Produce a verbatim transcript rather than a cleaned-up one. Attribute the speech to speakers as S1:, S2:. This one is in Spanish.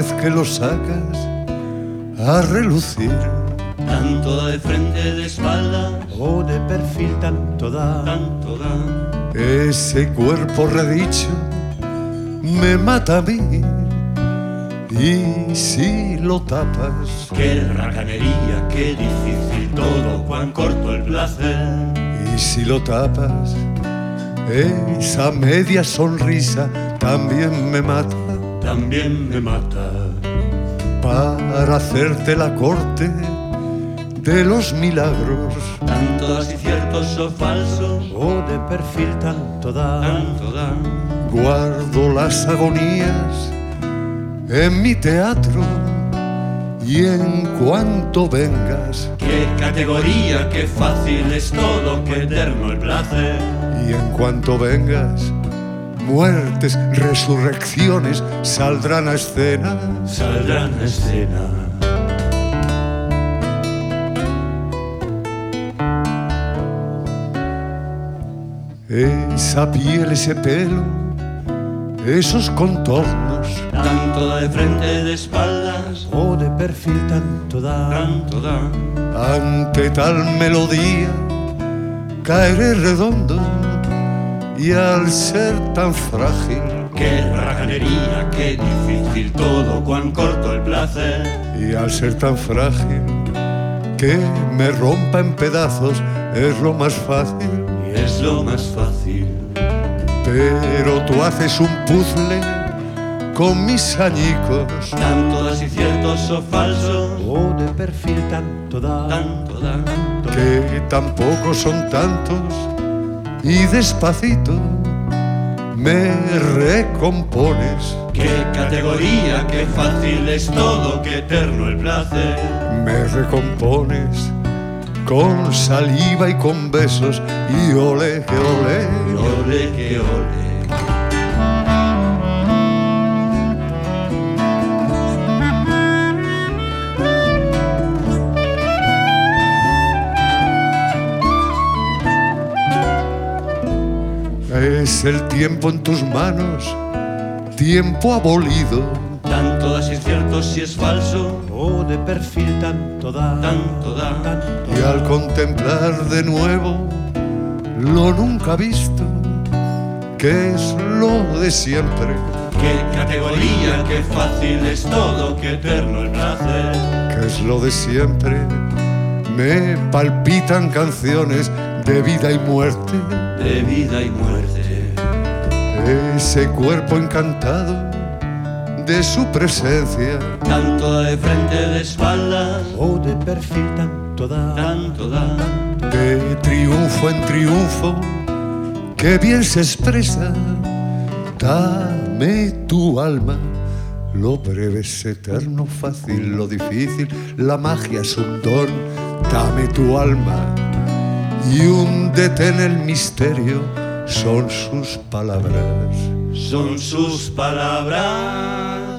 S1: vez que lo sacas a relucir.
S2: Tanto de frente, de espaldas
S3: o de perfil, tanto da,
S2: tanto da.
S1: Ese cuerpo redicho me mata a mí. Y si lo tapas,
S2: qué racanería, qué difícil todo, cuán corto el placer.
S1: Y si lo tapas, esa media sonrisa también me mata,
S2: también me mata.
S1: Para hacerte la corte de los milagros,
S2: tanto así ciertos o falsos,
S3: o de perfil, tanto da,
S2: tanto da.
S1: Guardo las agonías en mi teatro, y en cuanto vengas,
S2: qué categoría, qué fácil es todo, qué eterno el placer.
S1: Y en cuanto vengas, muertes, resurrecciones saldrán a escena,
S2: saldrán a escena.
S1: Esa piel, ese pelo, esos contornos,
S2: tanto de frente, de espaldas,
S3: o de perfil, tanto da,
S2: tanto da.
S1: Ante tal melodía caeré redondo, y al ser tan frágil,
S2: qué racanería, qué difícil todo, cuán corto el placer.
S1: Y al ser tan frágil, que me rompa en pedazos es lo más fácil,
S2: y es lo más fácil.
S1: Pero tú haces un puzzle con mis añicos,
S2: tanto así ciertos o falsos,
S3: o de perfil, tanto da,
S2: tanto da.
S1: que tampoco son tantos, y despacito me recompones.
S2: Qué categoría, qué fácil es todo, qué eterno el placer.
S1: Me recompones con saliva y con besos, y ole, que ole,
S2: y ole, que ole.
S1: Es el tiempo en tus manos, tiempo abolido,
S2: tanto así es cierto si es falso,
S3: o de perfil, tanto da,
S2: tanto da.
S3: tanto.
S1: Y al contemplar de nuevo lo nunca visto, que es lo de siempre,
S2: qué categoría, qué fácil es todo, qué eterno el placer.
S1: que es lo de siempre, me palpitan canciones de vida y muerte,
S2: de vida y muerte.
S1: Ese cuerpo encantado de su presencia,
S2: tanto de frente, de espaldas,
S3: o de perfil, tanto da,
S2: tanto da.
S1: De triunfo en triunfo, que bien se expresa. Dame tu alma, lo breve es eterno, fácil, lo difícil, la magia es un don. Dame tu alma y húndete en el misterio, son sus palabras.
S2: Son sus palabras.